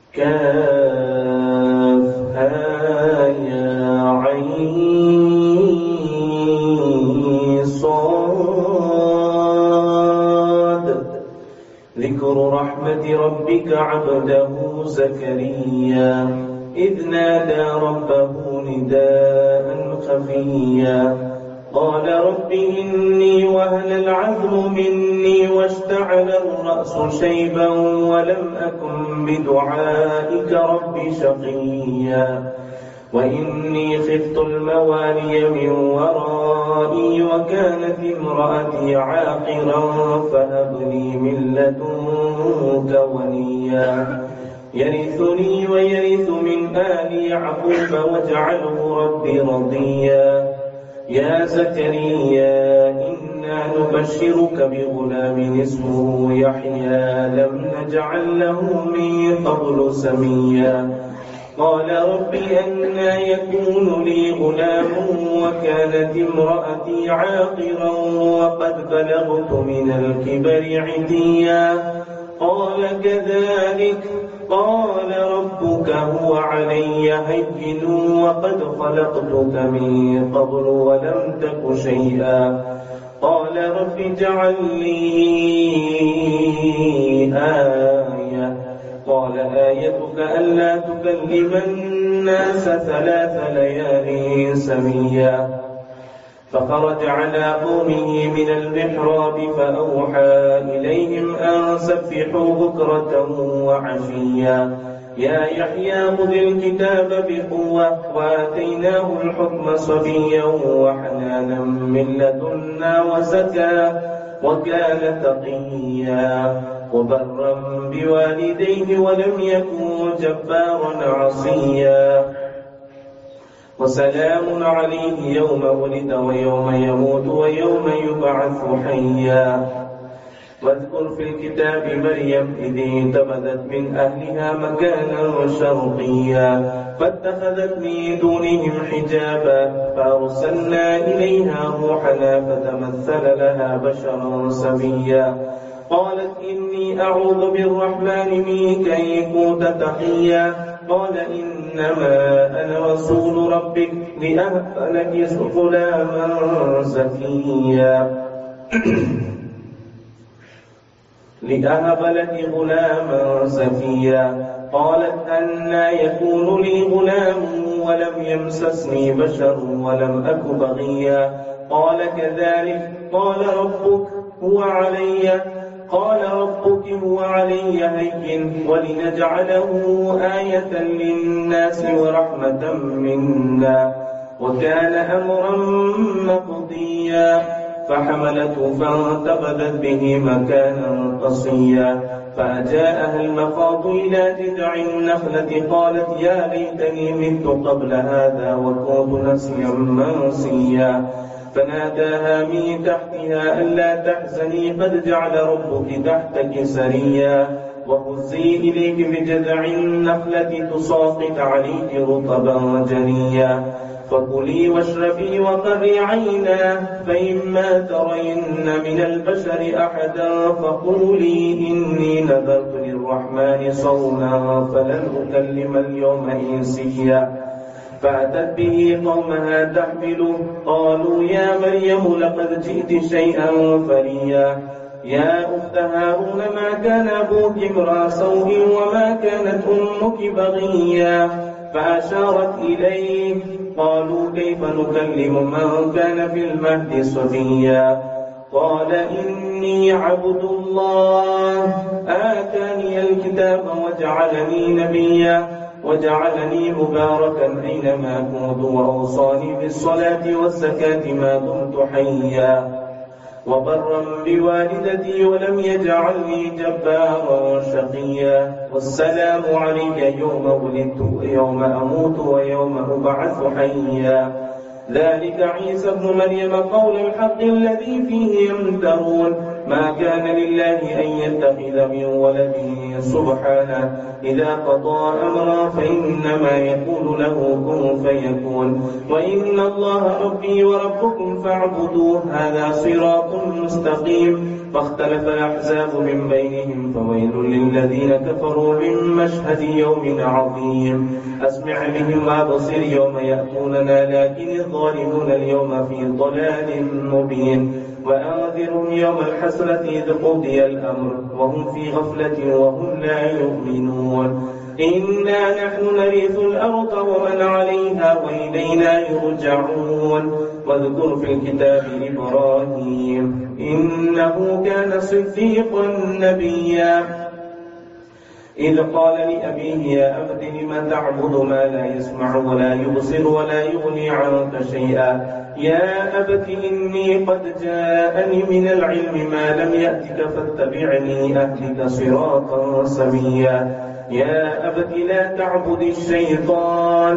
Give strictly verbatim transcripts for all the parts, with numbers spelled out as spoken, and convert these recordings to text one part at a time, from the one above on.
كافها يا عين صاد. ذكر رحمة ربك عبده زكريا إذ نادى ربه نداء خفيا قال رب إني وهن العظم مني واشتعل الرأس شيبا ولم أكن بدعائك رب شقيا وإني خفت الموالي من ورائي وكانت امرأتي عاقرا فهب لي من لدنك وليا يرثني ويرث من آل يعقوب واجعله ربي رضيا. يا زكريا إنا نبشرك بغلام اسمه يحيى لم نجعل له من قبل سميا قال رب أنى يكون لي غلام وكانت امرأتي عاقرا وقد بلغت من الكبر عتيا قال كذلك قال ربك هو علي هين وقد خلقتك من قبل ولم تك شيئا قال رب اجعل لي آية قال آيتك ألا تكلم الناس ثلاث ليال سميا فخرج على قومه من المحراب فأوحى إليهم أن سبحوا بكرة وعشيا يا يحيى خذ الكتاب بقوة وآتيناه الحكم صبيا وحنانا من لدنا وزكى وكان تقيا وبرا بوالديه ولم يكن جبارا عصيا وسلام عليه يوم ولد ويوم يموت ويوم يبعث حيا واذكر في الكتاب مريم إذ انتبذت من أهلها مكانا شرقيا فاتخذت من دونهم حجابا فأرسلنا إليها روحنا فتمثل لها بشرا سويا قالت إني أعوذ بالرحمن منك إن كنت تقيا قال إنما أنا رسول ربك لأهب لك غلاما زكيا لأهب لك غلاما زكيا قالت أنى يكون لي غلام ولم يمسسني بشر ولم أك بغيا قال كذلك قال ربك هو علي قال ربك هو علي هين ولنجعله آية للناس ورحمة منا وكان أمرا مقضيا فحملته فانتبذت به مكانا قصيا فجاءها المخاض إلى جذع النخلة قالت يا ليتني مت قبل هذا وكنت نسيا منسيا فناداها من تحتها ألا تحزني قد جعل ربك تحتك سريا وهزي إليك بجذع النخلة تساقط عليك رطبا جنيا فكلي واشربي وقري عينا فإما ترين من البشر أحدا فقولي إني نذرت للرحمن صوما فلن أكلم اليوم إنسيا فأتت به قومها تحمله قالوا يا مريم لقد جئت شيئا فريا يا أخت هارون ما كان أبوك امرأ سوء وما كانت أمك بغيا فأشارت إليه قالوا كيف نكلم من كان في المهد صبيا قال إني عبد الله آتاني الكتاب وجعلني نبيا وجعلني مباركا أينما كنت وأوصاني بالصلاة والزكاة ما دمت حيا وبرا بوالدتي ولم يجعلني جبارا شقيا والسلام علي يوم ولدت ويوم أموت ويوم أبعث حيا ذلك عيسى ابن مريم قول الحق الذي فيه يمترون ما كان لله أن يتخذ من ولد سبحانه إذا قضى أمرا فإنما يقول له كن فيكون وإن الله ربي وربكم فاعبدوه هذا صراط مستقيم فاختلف الأحزاب من بينهم فويل للذين كفروا من مشهد يوم عظيم أسمع بهم وأبصر يوم يأتوننا لكن الظالمون اليوم في ضلال مبين وأنذرهم يوم الحسرة إذ قضي الأمر وهم في غفلة وهم لا يؤمنون إنا نحن نرث الأرض ومن عليها وإلينا يرجعون واذكر في الكتاب إبراهيم إنه كان صديقا نبيا إذ قال لأبيه يا أبت لم تعبد ما لا يسمع ولا يبصر ولا يغني عنك شيئا يا أبت إني قد جاءني من العلم ما لم يأتك فاتبعني أهدك صراطا سويا يا أبت لا تعبد الشيطان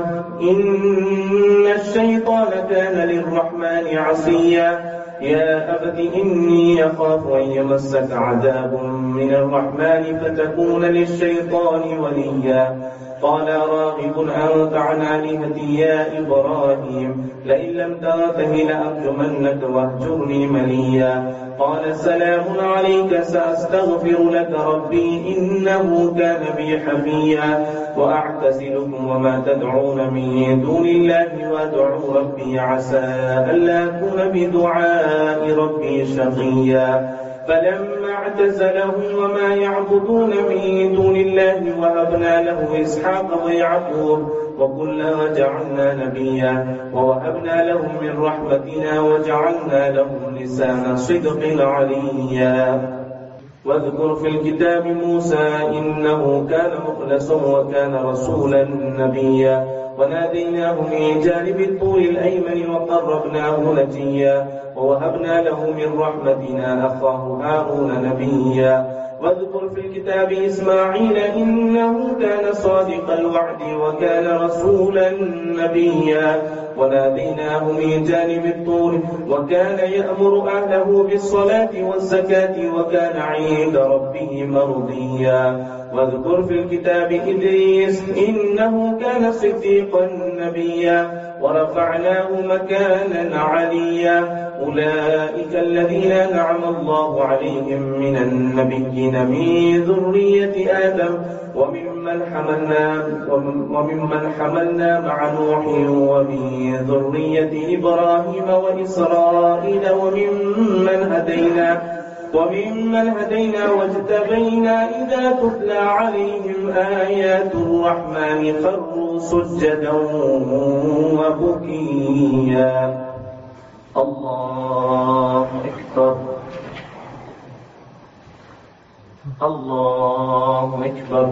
إن الشيطان كان للرحمن عصيا يا أبت إني أخاف أن يمسك عذاب من الرحمن فتكون للشيطان وليا قال راغب أنت عن آلهتي يا إبراهيم لئن لم تنته لأرجمنك واهجرني مليا قال سلام عليك سأستغفر لك ربي إنه كان بي حفيا وأعتزلكم وما تدعون من دون الله وأدعو ربي عسى ألا أكون بدعاء ربي شقيا فلما اعتزلهم وما يعبدون من دون الله وهبنا له إسحاق ويعقوب وكلا جعلنا نبيا ووهبنا لهم من رحمتنا وجعلنا لهم لسان صدق عليا واذكر في الكتاب موسى إنه كان مخلصا وكان رسولا نبيا وناديناه من جانب الطور الأيمن وقربناه نجيا ووهبنا له من رحمتنا أخاه هارون نبيا واذكر في الكتاب إسماعيل إنه كان صادق الوعد وكان رسولا نبيا وناديناه من جانب الطور وكان يأمر أهله بالصلاة والزكاة وكان عند ربه مرضيا واذكر في الكتاب إدريس إنه كان صديقا نبيا ورفعناه مكانا عليا أولئك الذين أنعم الله عليهم من النبيين من ذرية آدم وممن حملنا وممن حملنا مع نوح ومن ذرية إبراهيم وإسرائيل وممن هدينا وممن هدينا واجتبينا إذا تتلى عليهم آيات الرحمن خروا سجدا وبكيا الله أكبر الله أكبر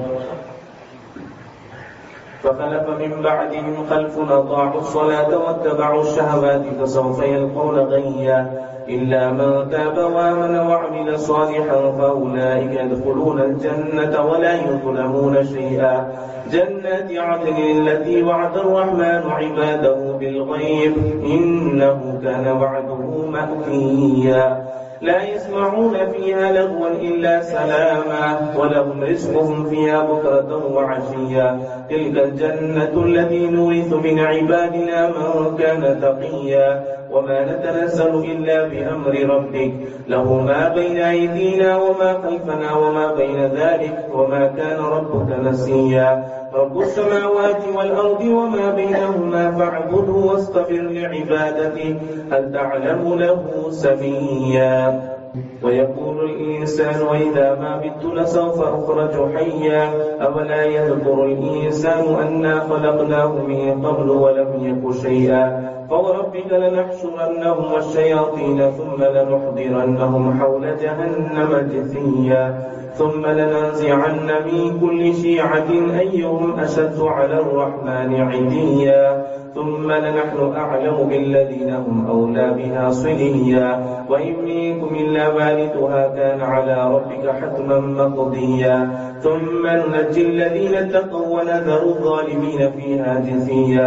فخلف من بعدهم خلف أضاعوا الصلاة واتبعوا الشهوات فسوف يلقون غيا إلا من تاب وآمن وعمل صالحا فأولئك يدخلون الجنة ولا يظلمون شيئا جنات عدن التي وعد الرحمن عباده بالغيب إنه كان وعده مأتيا لا يسمعون فيها لغوا إلا سلاما ولهم رزقهم فيها بكرة وعشيا تلك الجنة التي نورث من عبادنا من كان تقيا وما نتنزل إلا بأمر ربك له ما بين أيدينا وما خلفنا وما بين ذلك وما كان ربك نسيا رب السماوات والأرض وما بينهما فاعبده واصطبر لعبادته هل تعلم له سميا ويقول الإنسان وإذا ما مت لسوف أخرج حيا أولا يذكر الإنسان أنا خلقناه من قبل ولم يك شيئا فوربك لنحشرنهم والشياطين ثم لنحضرنهم حول جهنم جثيا ثم لننزعن من كل شيعة أيهم أشد على الرحمن عتيا ثم لنحن أعلم بالذين هم أولى بها صليا وإن منكم إلا واردها كان على ربك حتما مقضيا ثم ننجي الذين اتقوا ونذر الظالمين فيها جثيا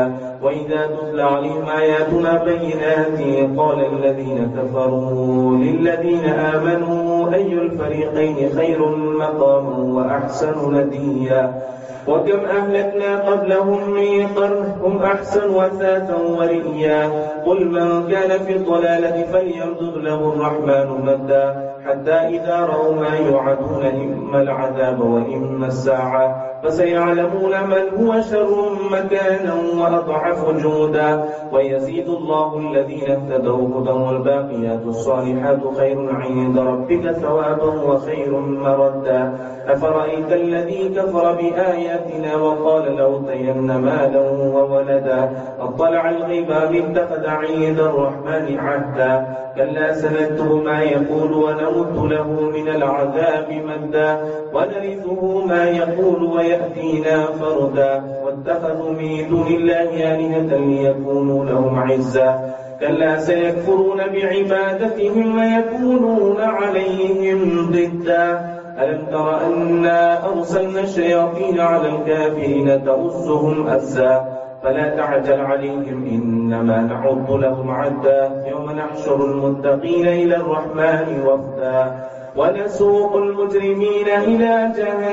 وإذا تتلى عليهم آياتنا بينات قال الذين كفروا للذين آمنوا أي الفريقين خير مقاما وأحسن نديا وكم أهلكنا قبلهم من قرن هم أحسن أثاثا ورئيا قل من كان في الضلالة فليمدد له الرحمن مدا حتى إذا رأوا ما يوعدون إما العذاب وإما الساعة فسيعلمون من هو شر مكانا وأضعف جودا ويزيد الله الذين اهتدوا هدى والباقيات الصالحات خير عند ربك ثوابا وخير مردا أفرأيت الذي كفر بآياتنا وقال لأوتين مالا وولدا أطلع الغيب أم اتخذ عند الرحمن عهدا كلا سنكتب ما يقول ونمد له من العذاب مدا ونرثه ما يقول ويأتينا فردا واتخذوا من دون الله آلهة ليكونوا لهم عزا كلا سيكفرون بعبادتهم ويكونون عليهم ضدا ألم تر أنا أرسلنا الشياطين على الكافرين تؤزهم أزا فلا تعجل عليهم إنما نعد لهم عدا يوم نحشر المتقين إلى الرحمن وفدا ونسوق المجرمين إلى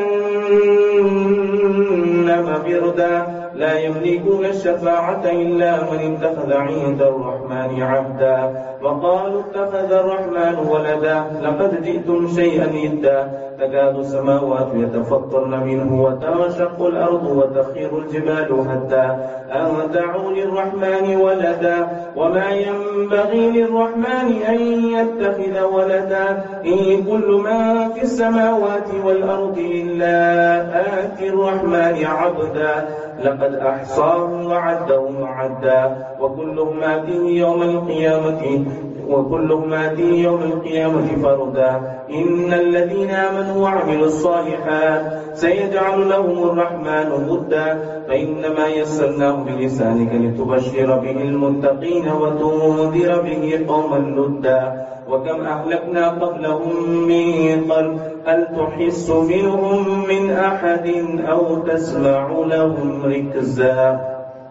جهنم بردا لا يملكون الشفاعة إلا من اتخذ عند الرحمن عهدا وقالوا اتخذ الرحمن ولدا لقد جئتم شيئا إدا تكاد السماوات يتفطرن منه وتنشق الأرض وتخير الجبال هدا أن دعوا للرحمن ولدا وما ينبغي للرحمن أن يتخذ ولدا إن كل من في السماوات والأرض إلا آتي الرحمن عبدا لقد أحصاهم وعدهم عدا وكلهم آتيه يوم القيامة وكلهم آتيه يوم القيامة فردا إن الذين آمنوا وعملوا الصالحات سيجعل لهم الرحمن ودا فإنما يسرناه بلسانك لتبشر به المتقين وتنذر به قوما لدا وكم أهلكنا قبلهم من قرن هل تحس منهم من أحد أو تسمع لهم ركزا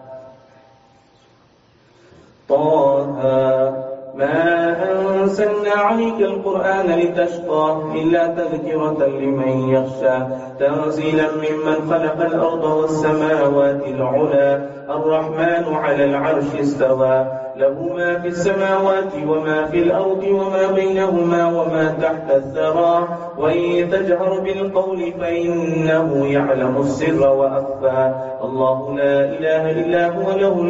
طه ما أنزلنا عليك القرآن لتشقى إلا تذكرة لمن يخشى تنزيلا ممن خلق الأرض والسماوات العلى الرحمن على العرش استوى له ما في السماوات وما في الأرض وما بينهما وما تحت الثرى وإن تجهر بالقول فإنه يعلم السر وأخفى الله لا إله إلا هو له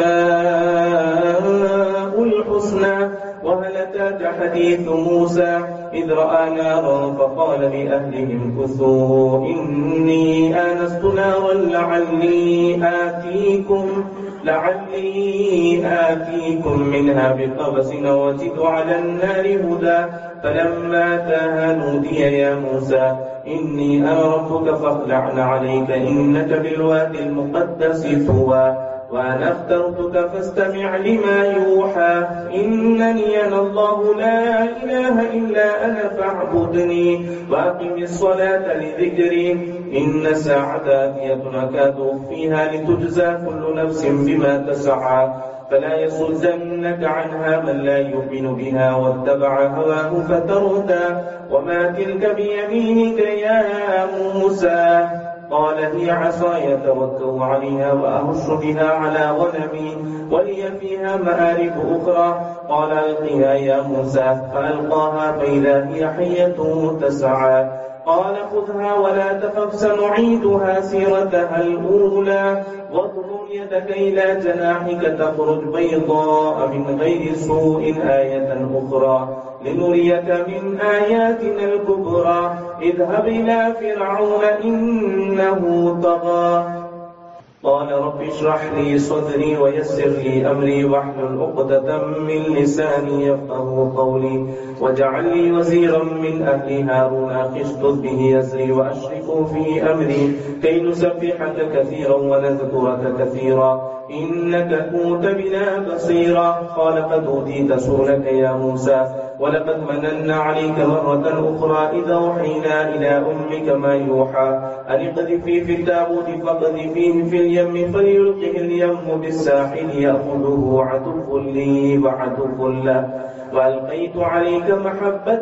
الأسماء الحسنى وهل أتاك حديث موسى إذ رأى نارا فقال لأهلهم كثوا إني آنست نارا لعلي آتيكم لعلي آتيكم منها بقبس وجد على النار هدى فلما أتاها نودي يا موسى إني أنا ربك فاخلع عليك إنك بالوادي المقدس طوى وأنا اخترتك فاستمع لما يوحى إنني أنا الله لا إله إلا أنا فاعبدني وأقم الصلاة لذكري إن الساعة آتية أكاد أخفيها لتجزى كل نفس بما تسعى فلا يصدنك عنها من لا يؤمن بها واتبع هواه فتردى وما تلك بيمينك يا موسى قال هي عصاي أتوكل عليها وأهش بها على غنمي ولي فيها مآرب أخرى قال ألقها يا موسى فألقاها فإذا هي حية تسعى قال خذها ولا تخف سنعيدها سيرتها الأولى واضمم يدك إلى جناحك تخرج بيضاء من غير سوء آية أخرى لنريك من آياتنا الكبرى اذهب إلى فرعون إنه طغى قال رب اشرح لي صدري ويسر لي أمري واحلل عقدة من لساني يفقهوا قولي واجعل لي وزيرا من أهلي هارون أخي اشدد به أزري وأشركه واشركه في أمري كي نسبحك كثيرا ونذكرك كثيرا إنك كنت بنا بصيرا. قال قد أوتيت سؤلك يا موسى ولقد مننا عليك مرة أخرى إذا أوحينا إلى أمك ما يوحى أن اقذفيه في التابوت فاقذفيه في اليم فليلقه اليم بالساحل يأخذه عدو لي وعدو له وألقيت عليك محبة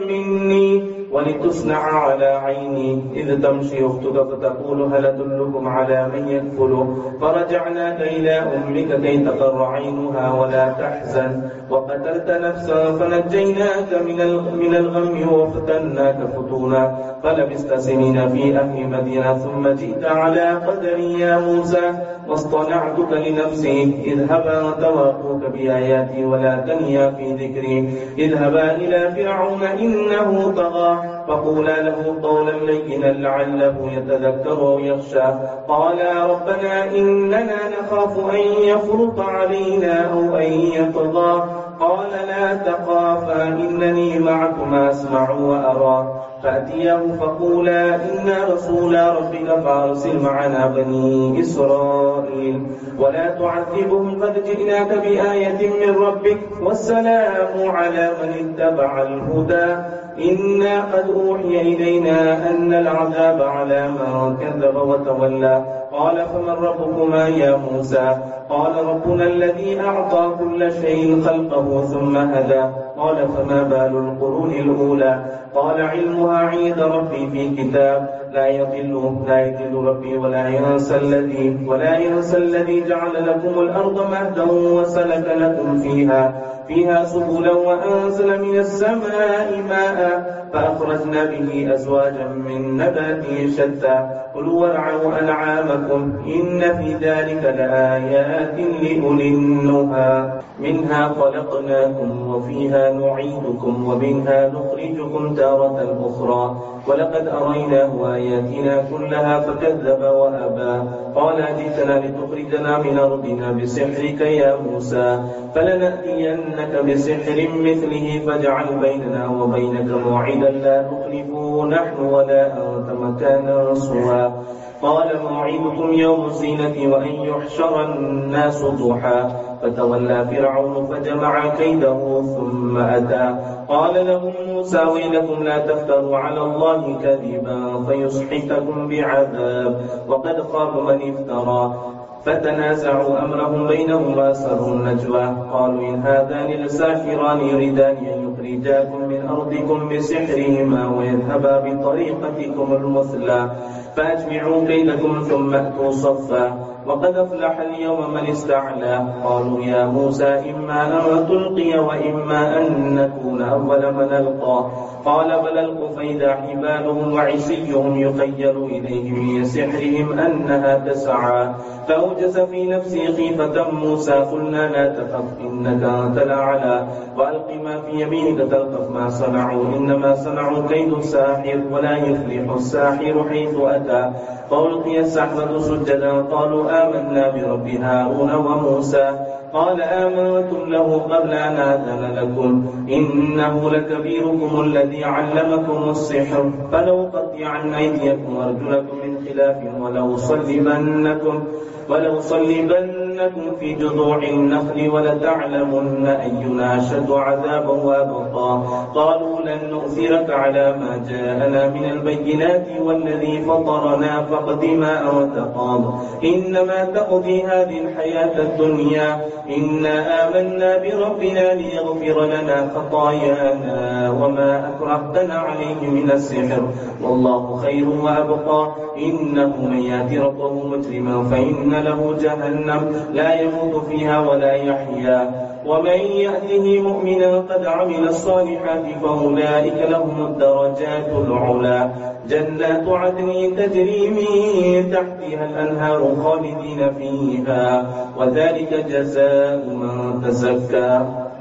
مني ولتصنع على عيني إذ تمشي أختك فتقول هل أدلكم على من يكفله فرجعناك إلى أمك كي تقر عينها ولا تحزن وقتلت نفسا فنجيناك من الغم وفتناك فتونا فلبست سنين في أهل مدينة ثم جئت على قدري يا موسى واصطنعتك لنفسي اذهبا أنت وأخوك بآياتي ولا تنيا في ذكري اذهبا إلى فرعون إنه طغى فقولا له قولا لينا لعله يتذكر أو يخشى قالا ربنا إننا نخاف أن يفرط علينا أو أن يطغى قال لا تخافا إنني معكما أسمع وأرى فأتياه فقولا إنا رسولا ربك فأرسل معنا بني إسرائيل ولا تعذبهم قد جئناك بآية من ربك والسلام على من اتبع الهدى إنا قد أوحي إلينا أن العذاب على من كذب وتولى قال فمن ربكما يا موسى قال ربنا الذي أعطى كل شيء خلقه ثم هدى قال فما بال القرون الأولى قال علمها عند ربي في كتاب لا يضل لا يضل ربي ولا ينسى الذي ولا ينسى الذي جعل لكم الأرض مهدا وسلك لكم فيها فيها سبلا وأنزل من السماء ماء فأخرجنا به أزواجا من نبات شتى كلوا وارعوا أنعامكم إن في ذلك لآيات لأولي النهى منها خلقناكم وفيها نعيدكم ومنها نخرجكم تارة أخرى ولقد أريناه آياتنا كلها فكذب وأبى قال جئتنا لتخرجنا من أرضنا بسحرك يا موسى فلنأتينك بسحر مثله فاجعل بيننا وبينك موعدا لا نخلفه نحن ولا أنت مكانا سوى قال موعدكم يوم الزينة وأن يحشر الناس ضحى فتولى فرعون فجمع كيده ثم أتى قال لهم موسى ويلكم لا تفتروا على الله كذبا فيسحتكم بعذاب وقد خاب من افترى فتنازعوا أمرهم بينهم وأسروا النجوى قالوا إن هذان لساحران يريدان أن يخرجاكم من أرضكم بسحرهما ويذهبا بطريقتكم المثلى فأجمعوا كيدكم ثم أتوا صفا وقد أفلح اليوم من استعلى قالوا يا موسى إما أن تلقي وإما أن نكون أول من ألقى قال بل ألقوا فإذا حبالهم وعصيهم يخيل إليه من سحرهم أنها تسعى فأوجس في نفسه خيفة موسى قلنا لا تخف إنك أنت الأعلى وألق ما في يمينك تلقف ما صنعوا إنما صنعوا كيد الساحر ولا يفلح الساحر حيث أتى فألقي السحرة سجدا قالوا آمنا برب هارون وموسى قال آمنتم له قبل أن آذن لكم إنه لكبيركم الذي علمكم السحر فلو قطعن أيديكم وأرجلكم من خلاف ولو صلبنكم ولو صلبنكم في جذوع النخل ولتعلمن أينا أشد عذابا وأبقى قالوا لن نؤثرك على ما جاءنا من البينات والذي فطرنا فاقض ما أنت قاض إنما تقضي هذه الحياة الدنيا إنا آمنا بربنا ليغفر لنا خطايانا وما أكرهتنا عليه من السحر والله خير وأبقى إنه من يأت ربه مجرما فإن له جهنم لا يموت فيها ولا يحيا ومن يأته مؤمنا قد عمل الصالحات فأولئك لهم الدرجات العلى جنات عدن تجري من تحتها الأنهار خالدين فيها وذلك جزاء من تزكى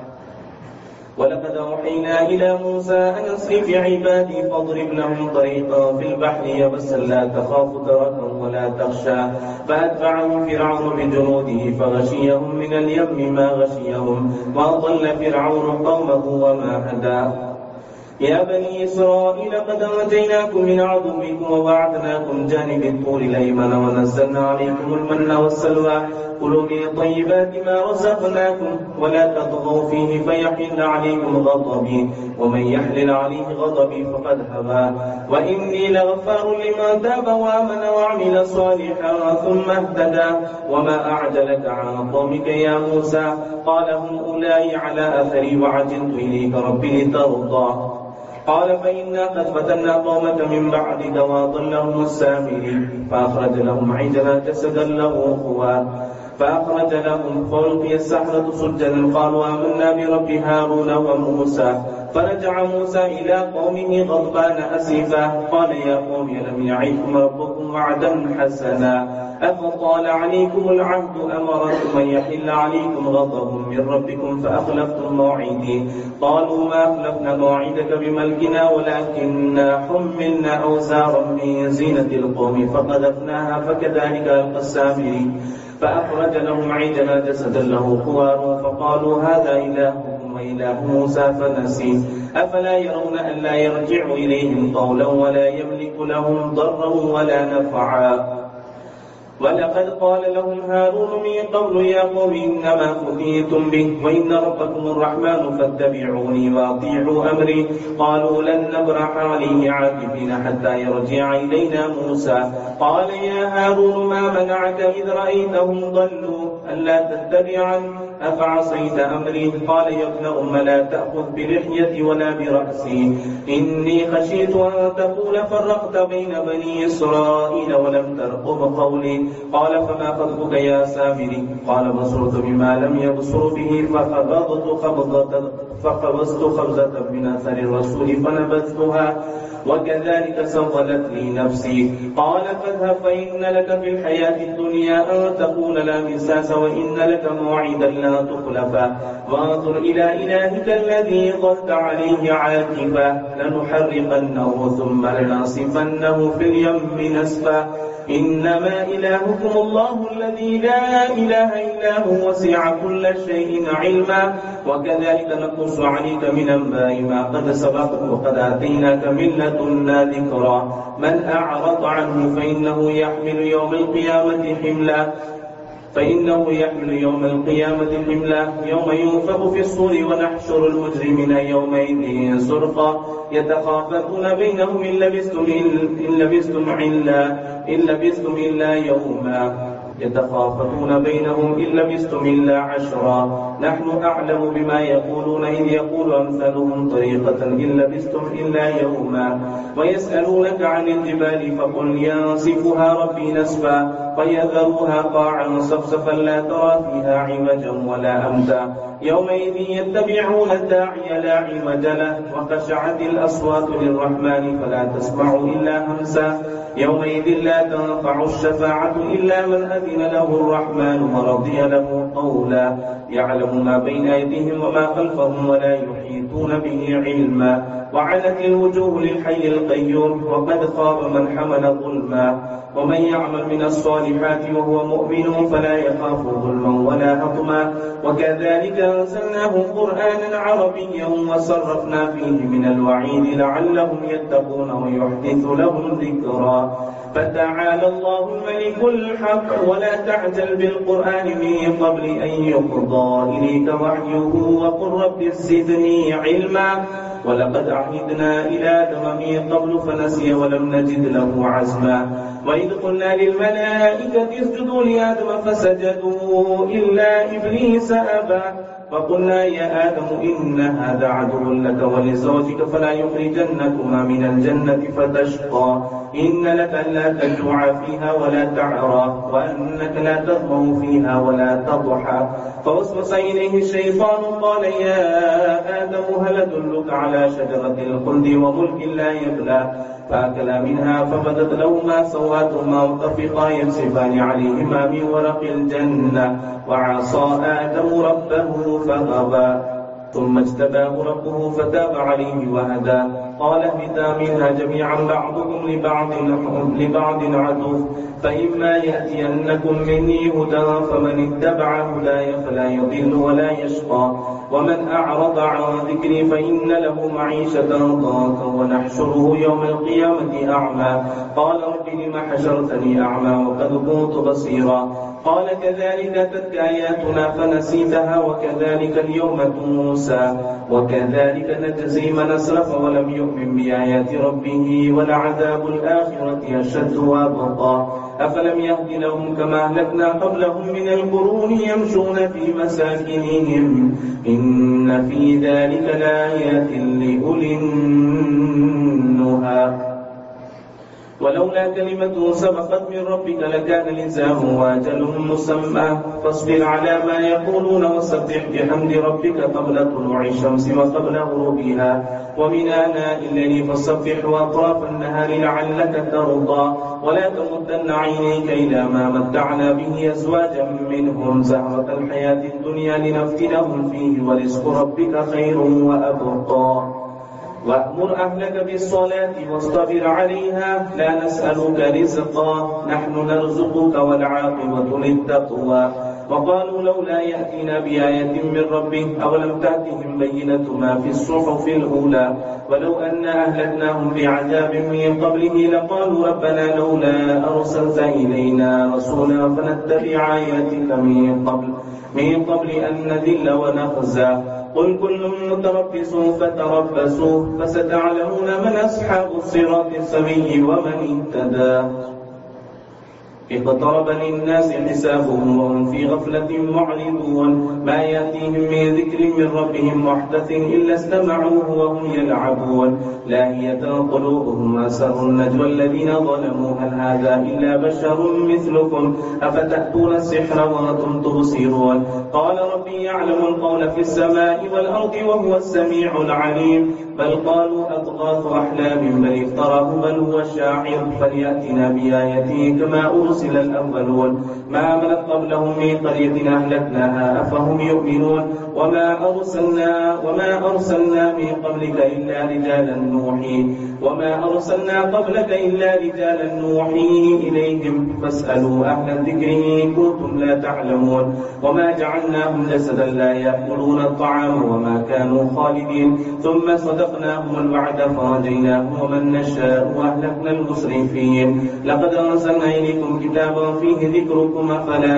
ولقد أوحينا إلى موسى أن أسر بعبادي فاضرب لهم طريقا في البحر يبسا لا تخاف دركا ولا تخشى فأتبعهم فرعون بجنوده فغشيهم من اليم ما غشيهم وأضل فرعون قومه وما هدى يا بني إسرائيل قد أنجيناكم من عدوكم وبعثناكم جانب الطور الأيمن ونزلنا عليكم المن والسلوى كلوا من طيبات ما رزقناكم ولا تطغوا فيه فيحل عليكم غضبي ومن يحلل عليه غضبي فقد هوى وإني لغفار لمن تاب وآمن وعمل صالحا ثم اهتدى وما أعجلك عن قومك يا موسى قال هم أولئك على أثري وعجلت إليك ربي لترضى قال فإنا قد فتنا قومك من بعدك وأضلهم السامري فأخرج لهم عجلا جسدا له خوار فأخرج لهم فألقي السحرة سجدا قالوا آمنا برب هارون وموسى فرجع موسى إلى قومه غضبان أسفا قال يا قوم ألم يعدكم ربكم وعدا حسنا أفطال عليكم العهد أمركم أن يحل عليكم غضب من ربكم فأخلفتم موعدي قالوا ما أخلفنا موعدك بملكنا ولكننا حملنا أوزارا من زينة القوم فقذفناها فكذلك ألقى السامري فأخرج لهم عجلا جسدا له خوار فقالوا هذا إلهكم وإله موسى فنسي أفلا يرون أن لا يرجع إليهم قولا ولا يملك لهم ضرا ولا نفعا ولقد قال لهم هارون من قبل يا قوم إنما فتنتم به وإن ربكم الرحمن فاتبعوني وأطيعوا أمري قالوا لن نبرح عليه عاكفين حتى يرجع إلينا موسى قال يا هارون ما منعك إذ رأيتهم ضلوا ألا تتبعن أفعصيت أمري قال يا ابن أم لا تأخذ بلحيتي ولا برأسي إني خشيت أن تقول فرقت بين بني إسرائيل ولم ترقب قولي قال فما خطبك يا سامري قال بصرت بما لم يبصر به فقبضت خبضة فقبضت خبزة من أثر الرسول فنبذتها وكذلك سولت لي نفسي قال فاذهب فإن لك في الحياة الدنيا أن تقول لا مساس وإن لك موعدا لا تخلفا وانظر إلى إلهك الذي ظلت عليه عاكفا لنحرقنه ثم لنصفنه في اليم نسفا إنما إلهكم الله الذي لا إله إلا هو وسع كل شيء علما وكذلك نقص عليك من أنباء ما قد سبق وقد آتيناك من لدنا ذكرا من أعرض عنه فإنه يحمل يوم القيامة حملا فإنه يحمل يوم القيامة حملا يوم ينفخ في الصور ونحشر المجرمين يومئذ زرقا يتخافتون بينهم إن لبثتم إن لبثتم إلا إن لبثتم إلا يوما يتخافتون بينهم إن لبثتم إلا عشرا نحن أعلم بما يقولون إذ يقول أمثالهم طريقة إن لبثتم إلا يوما ويسألونك عن الجبال فقل ينسفها ربي نسفا فيذروها قاعا صفصفا لا ترى فيها عوجا ولا أمتا يومئذ يتبعون الداعي لا عوج له وخشعت الأصوات للرحمن فلا تسمع إلا همسا يومئذ لا تنفع الشفاعة إلا من أذن له الرحمن ورضي له قولا يعلم ما بين أيديهم وما خلفهم ولا يحيطون به علما وعنت الوجوه للحي القيوم وقد خاب من حمل ظلما ومن يعمل من الصالحات وهو مؤمن فلا يخاف ظلما ولا هضما وكذلك أنزلناه قرآنا عربيا وصرفنا فيه من الوعيد لعلهم يتقون ويحدث لهم ذكرا فتعالى الله الملك الحق ولا تعجل بالقرآن من قبل أن يقضى إليك وحيه وقل رب زدني علما ولقد عهدنا إلى آدم من قبل فنسي ولم نجد له عزما وإذ قلنا للملائكة اسجدوا لآدم فسجدوا إلا إبليس أبى فقلنا يا آدم إن هذا عدو لك ولزوجك فلا يخرجنكما من الجنة فتشقى إن لك لا تجوع فيها ولا تعرى وأنك لا تظمأ فيها ولا تضحى فوسوس إليه الشيطان قال يا آدم هل أدلك على شجرة الخلد وملك لا يبلى فأكلا منها فبدت لهما سواتهما وطفقا يمسكان عليهما من ورق الجنة وعصى آدم ربه فغوى ثم اجتباه ربه فتاب عليه وهدى قال اهبطا منها جميعا بعضكم لبعض لبعض عدو فإما يأتينكم مني هدى فمن اتبع هداي فلا يضل ولا يشقى ومن أعرض عن ذكري فإن له معيشة ضنكا ونحشره يوم القيامة أعمى قال رب لم حشرتني أعمى وقد كنت بصيرا قال كذلك أتتك آياتنا فنسيتها وكذلك اليوم تنسى وكذلك نجزي من أسرف ولم يؤمن بآيات ربه ولعذاب الآخرة أشد وأبقى أفلم يهد لهم كما أهلكنا قبلهم من القرون يمشون في مساكنهم إن في ذلك لآيات لأولي النهى ولولا كلمة سبقت من ربك لكان لزام وأجل مسمى فاصبر على ما يقولون وسبح بحمد ربك قبل طلوع الشمس وقبل غروبها ومن آناء الليل فسبح وأطراف النهار لعلك ترضى ولا تمدن عينيك إلى ما متعنا به أزواجا منهم زهرة الحياة الدنيا لنفتنهم فيه ورزق ربك خير وأبقى وأمر أهلك بالصلاة واصطبر عليها لا نسألك رزقا نحن نرزقك والعاقبة للتقوى وقالوا لولا يأتينا بآية من ربه أولم تأتهم بينة ما في الصحف الأولى ولو أن أهلكناهم بعذاب من قبله لقالوا ربنا لولا أرسلت إلينا رسولا فنتبع آياتك من قبل من قبل أن نذل ونخزى قل كل متربص فتربصوا فستعلمون من أصحاب الصراط السوي ومن اهتدى اقترب للناس حسابهم وهم في غفلة معرضون ما يأتيهم من ذكر من ربهم محدث إلا استمعوه وهم يلعبون لاهية قلوبهم أسروا النجوى الذين ظلموا هل هذا إلا بشر مثلكم أفتأتون السحر وأنتم تبصرون قال ربي يعلم القول في السماء والأرض وهو السميع العليم بل قالوا أضغاث أحلام بل افتراه بل هو شاعر فليأتنا بآيته كما أرسل الأولون ما آمنت قبلهم من قرية أهلكناها أفهم يؤمنون وما أرسلنا وما أرسلنا من قبلك إلا رجالا نوحي وما أرسلنا قبلك إلا رجالا نوحي إليهم فاسألوا أهل الذكر إن كنتم لا تعلمون وما جعلناهم جسدا لا يأكلون الطعام وما كانوا خالدين ثم صدقناهم الوعد فرجيناهم ومن نشاء وأهلكنا المسرفين لقد أرسلنا إليكم كتابا فيه ذكركم أفلا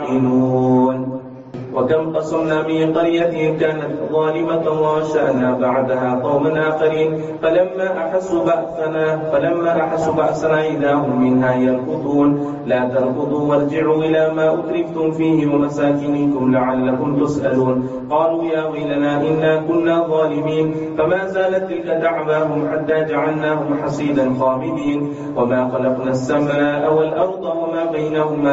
تعقلون وكم قصمنا من قرية كانت ظالمة وانشأنا بعدها قوما آخرين فلما أحسوا بأسنا فلما أحسوا بأسنا إذا هم منها يركضون لا تركضوا وارجعوا إلى ما أترفتم فيه ومساكنكم لعلكم تسألون قالوا يا ويلنا إنا كنا ظالمين فما زالت تلك دعواهم حتى جعلناهم حصيدا خامدين وما خلقنا السماء والأرض وما بينهما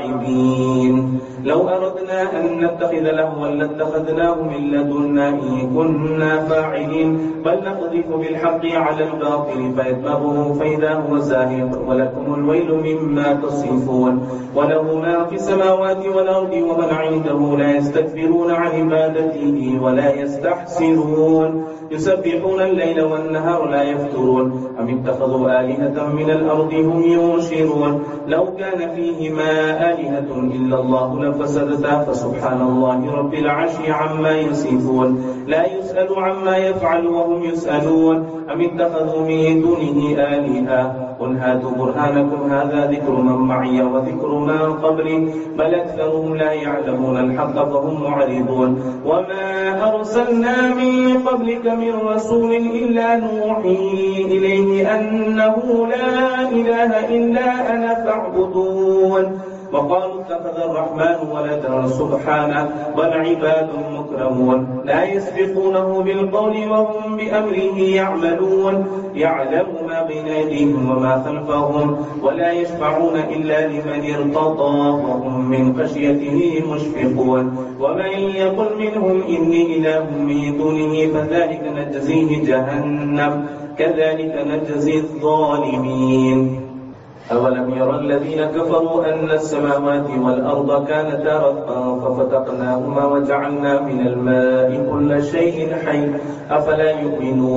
لاعبين لو أردنا أن نتخذ لهوا لاتخذناه من لدنا إن كنا فاعلين بل نقذف بالحق على الباطل فيدمغه فإذا هو زاهق ولكم الويل مما تصفون وله ما في السماوات والأرض ومن عنده لا يستكبرون عن عبادته ولا يستحسرون يسبحون الليل والنهار لا يفترون أم اتخذوا آلهة من الأرض هم ينشرون لو كان فيهما آلهة إلا الله لفسدتا فسبحان الله رب العرش عما يصفون لا يسأل عما يفعل وهم يسألون أم اتخذوا من دونه آلهة قل هاتوا برهانكم هذا ذكر من معي وذكر من قبلي بل أكثرهم لا يعلمون الحق فهم معرضون وما أرسلنا من قبلك من رسول إلا نوحي إليه أنه لا إله إلا أنا فاعبدون وقالوا اتخذ الرحمن ولدا سبحانه بل عباد مكرمون لا يسبقونه بالقول وهم بأمره يعملون يعلم ما بين أيديهم وما خلفهم ولا يشفعون إلا لمن ارتضى وهم من خشيته مشفقون ومن يقل منهم إني إله من دونه فذلك نجزيه جهنم كذلك نجزي الظالمين أولم يرى الذين كفروا أن السماوات والأرض كانتا رتقا ففتقناهما وجعلنا من الماء كل شيء حي أفلا يؤمنون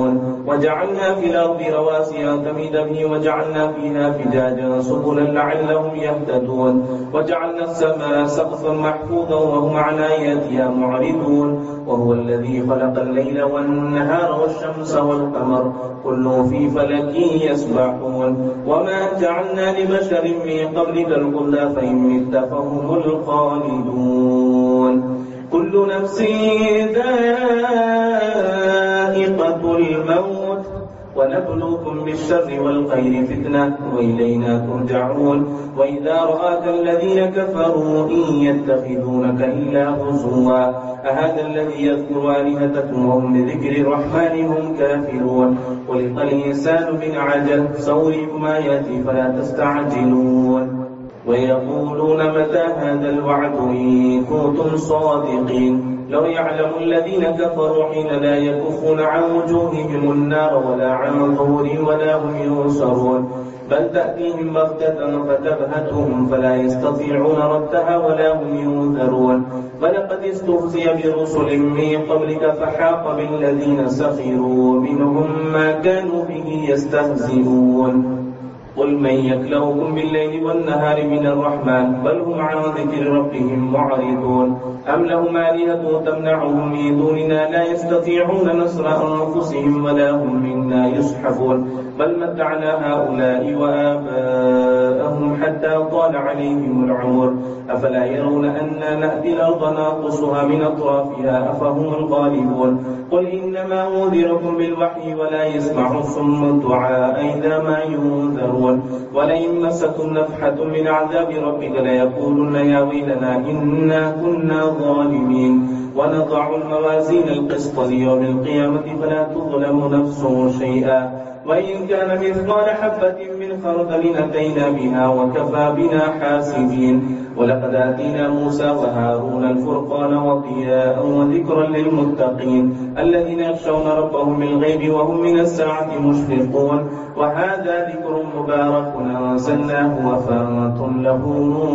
وجعلنا في الأرض رواسي أن تميد به وجعلنا فيها فجاجا سبلا لعلهم يهتدون وجعلنا السماء سقفا محفوظا وهم عن آياتها معرضون وهو الذي خلق الليل والنهار والشمس والقمر كل في فلك يسبحون وما جعلنا لبشر من قبلك الخلد فإن مت فهم الخالدون كل نفس ذائقة الموت ونبلوكم بالشر والخير فتنة وإلينا ترجعون وإذا رآك الذين كفروا إن يتخذونك إلا هزوا أهذا الذي يذكر آلهتكم وهم بذكر الرحمن هم كافرون خلق الإنسان من عجل سأريكم آياتي فلا تستعجلون ويقولون متى هذا الوعد إن كنتم صادقين لو يعلم الذين كفروا حين لا يكفون عن وجوههم النار ولا عن ظهورهم ولا هم ينصرون بل تأتيهم بغتة فتبهتهم فلا يستطيعون ردها ولا هم ينذرون ولقد استهزئ برسل من قبلك فحاق بالذين سخروا منهم ما كانوا به يستهزئون قل من يكلؤكم بالليل والنهار من الرحمن بل هم عن ذكر ربهم معرضون أم لهم آلهة تمنعهم من دوننا لا يستطيعون نصر أنفسهم ولا هم منا يصحبون بل متعنا هؤلاء وآباءهم حتى طال عليهم العمر أفلا يرون أنا نأتي الأرض ناقصها من أطرافها أفهم الغالبون قل إنما أنذركم بالوحي ولا يسمع الصم الدعاء إذا ما ينذرون ولئن مستم نفحة من عذاب ربك ليقولن يا ويلنا إنا كنا ظالمين ونضع الموازين القسط ليوم القيامة فلا تظلم نفس شيئا وإن كان مثقال حبة من خردل أتينا بها وكفى بنا حاسبين ولقد آتينا موسى وهارون الفرقان وضياء وذكرا للمتقين الذين يخشون ربهم بالغيب وهم من الساعة مشفقون وهذا ذكر مبارك أنزلناه أفأنتم له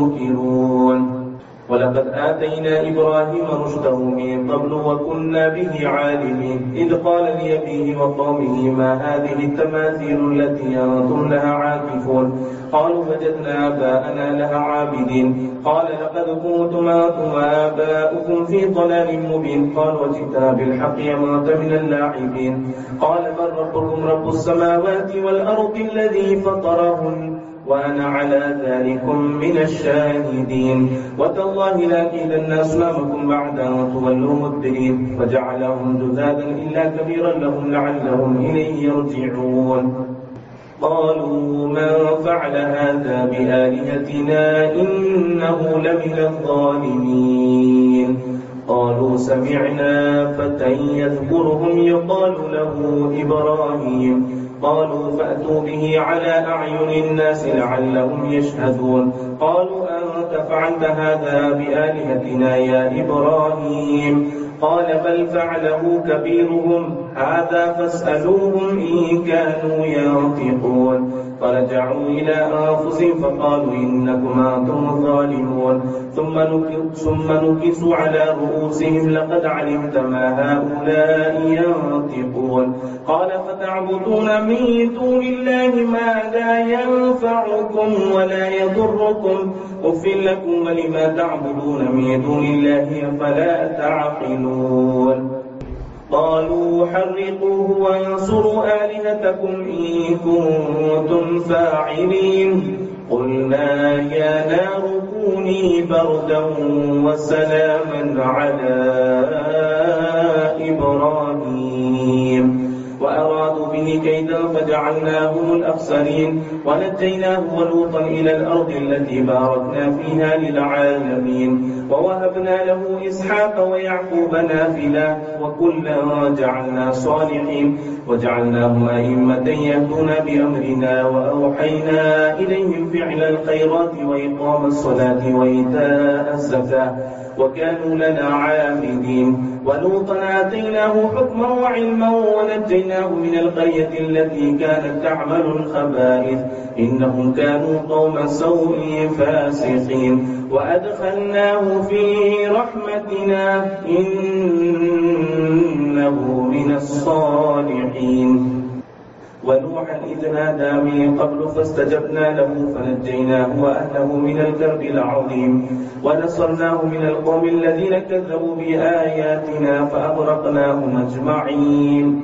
منكرون ولقد آتينا إبراهيم رشده من قبل وكنا به عالمين إذ قال لأبيه وقومه ما هذه التماثيل التي أنتم لها عاكفون قالوا وجدنا آباءنا لها عابدين قال لقد كنتم أنتم وآباؤكم في ضلال مبين قال وجئتنا بالحق أم أنت من اللاعبين قال بل ربكم رب السماوات والأرض الذي فطرهن وأنا على ذلكم من الشاهدين وتالله لأكيدن أصنامكم بعد أن تولوا مدبرين فجعلهم جذاذا إلا كبيرا لهم لعلهم إليه يرجعون قالوا من فعل هذا بآلهتنا إنه لمن الظالمين قالوا سمعنا فتى يذكرهم يقال له إبراهيم قالوا فأتوا به على أعين الناس لعلهم يشهدون قالوا أنت فعلت هذا بآلهتنا يا إبراهيم قال بل فعله كبيرهم هذا فاسألوهم إن كانوا ينطقون فرجعوا إلى أنفسهم فقالوا إنكم أنتم الظالمون ثم نكسوا على رؤوسهم لقد علمت ما هؤلاء ينطقون قال فتعبدون من دون الله ما لا ينفعكم ولا يضركم أف لكم ولما تعبدون من دون الله فلا تعقلون قالوا حرقوه وانصروا آلهتكم إن كنتم فاعلين قلنا يا نار كوني بردا وسلاما على إبراهيم وأرادوا به كيدا فجعلناهم الأخسرين ونجيناه ولوطا إلى الأرض التي باركنا فيها للعالمين ووهبنا له إسحاق ويعقوب نافلا وكلا جعلنا صالحين وجعلناهم أئمة يهدون بأمرنا وأوحينا إليهم فعل الخيرات وإقام الصلاة وإيتاء الزكاة وكانوا لنا عابدين ولوطا آتيناه حكما وعلما ونجيناه من القرية التي كانت تعمل الخبائث إنهم كانوا قوم سوء فاسقين وأدخلناه في رحمتنا إنه من الصالحين ونوحا إذ نادى من قبل فاستجبنا له فنجيناه وأهله من الكرب العظيم ونصرناه من القوم الذين كذبوا بآياتنا فأغرقناهم أجمعين.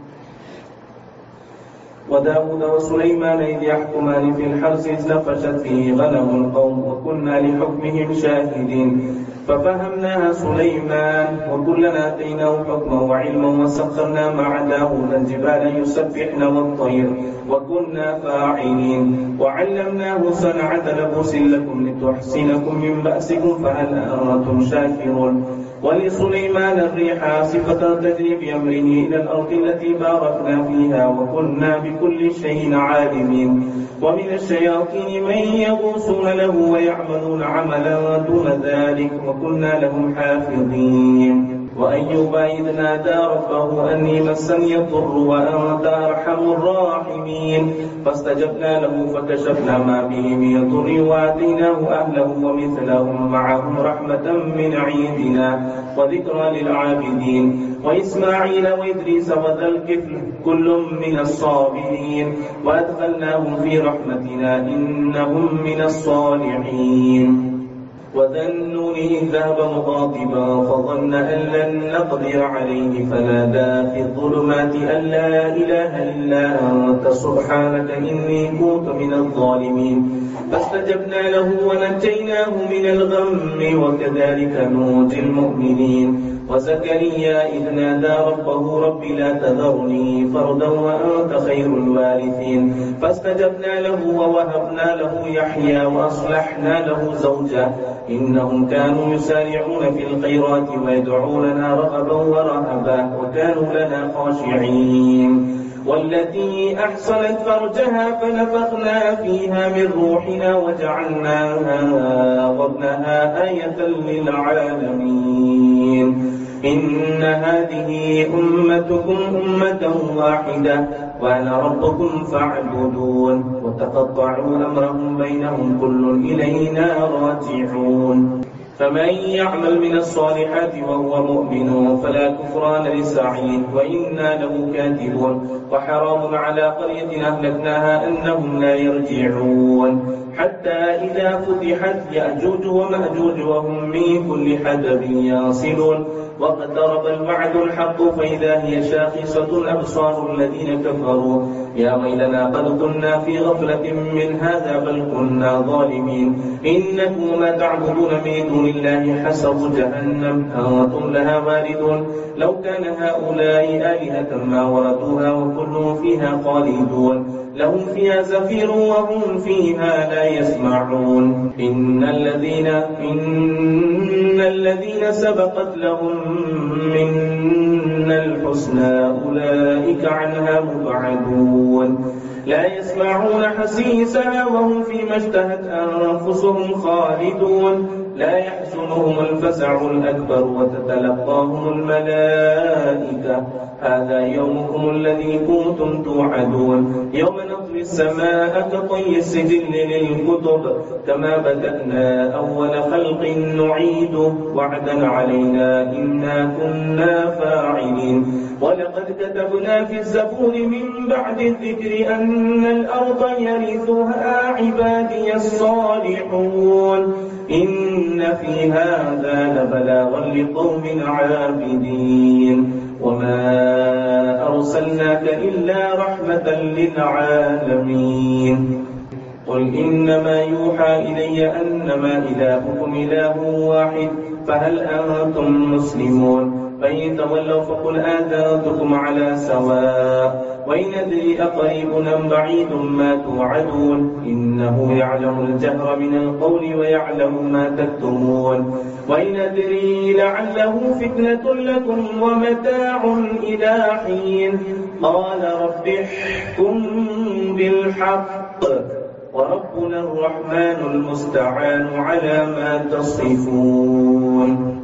وداود وسليمان إذ يحكمان في الحرث إذ نفشت فيه غنم القوم وكنا لحكمهم شاهدين ففهمناها سليمان وكلنا آتيناه حكما وعلما وسخرنا مع داود الجبال يسبحن والطير وكنا فاعلين وعلمناه صنعة لبوس لكم لتحسنكم من بأسكم فهل أنتم شاكرون. ولسليمان الريح عاصفة تجري بأمره إلى الأرض التي باركنا فيها وكنا بكل شيء عالمين. ومن الشياطين من يغوصون له ويعملون عملا دون ذلك وكنا لهم حافظين. وأيوب إذ نادى ربه أني مسني الضر وأنت أرحم الراحمين فاستجبنا له فكشفنا ما به من ضر وآتيناه أهله ومثلهم معهم رحمة من عندنا وذكرى للعابدين. وإسماعيل وإدريس وذا الكفل كل من الصابرين وأدخلناهم في رحمتنا إنهم من الصالحين. وذا النون إذ ذهب مغاضبا فظن أن لن نقدر عليه فنادى في الظلمات أن لا إله إلا أنت سبحانك إني كنت من الظالمين فاستجبنا له ونجيناه من الغم وكذلك ننجي المؤمنين. وزكريا إذ نادى ربه رب لا تذرني فردا وأنت خير الوارثين فاستجبنا له ووهبنا له يحيى وأصلحنا له زوجه إنهم كانوا يسارعون في الخيرات ويدعوننا رغبا ورهبا وكانوا لنا خاشعين. والتي أحصنت فرجها فنفخنا فيها من روحنا وجعلناها وابنها آية للعالمين. إن هذه أمتكم أمة واحدة وأنا ربكم فاعبدون. وتقطعوا أمرهم بينهم كل إلينا راجعون. فمن يعمل من الصالحات وهو مؤمن فلا كفران لسعيه وإنا له كاتبون. وحرام على قرية أهلكناها أنهم لا يرجعون حتى إذا فتحت يأجوج ومأجوج وهم من كل حدب ينسلون. واقترب الوعد الحق فإذا هي شاخصة أبصار الذين كفروا يا ويلنا قد كنا في غفلة من هذا بل كنا ظالمين. إنكم ما تعبدون من دون الله حسب جهنم أنتم لها واردون. لو كان هؤلاء آلهة ما وردوها وكلهم فيها خالدون لهم فيها زفير وهم فيها لا يسمعون. إن الذين إن الذين سبقت لهم منا الحسنى أولئك عنها مبعدون لا يسمعون حسيسها وهم فيما اشتهت أنفسهم خالدون. لا يحزنهم الفزع الأكبر وتتلقاهم الملائكة هذا يومكم الذي كنتم توعدون. يوم نطوي السماء كطي السجل للكتب كما بدأنا أول خلق نعيده وعدا علينا إنا كنا فاعلين. ولقد كتبنا في الزبور من بعد الذكر أن الأرض يرثها عبادي الصالحون إن في هذا لبلاغا لقوم عابدين. وما أرسلناك إلا رحمة للعالمين. قل إنما يوحى إلي أنما إلهكم إله واحد فهل أنتم مسلمون. فإن تولوا فقل آذنتكم على سواء وإن أدري أقريب أم بعيد ما توعدون إنه يعلم الجهر من القول ويعلم ما تكتمون. وإن أدري لعله فتنة لكم ومتاع إلى حين. قال رب احكم بالحق وربنا الرحمن المستعان على ما تصفون.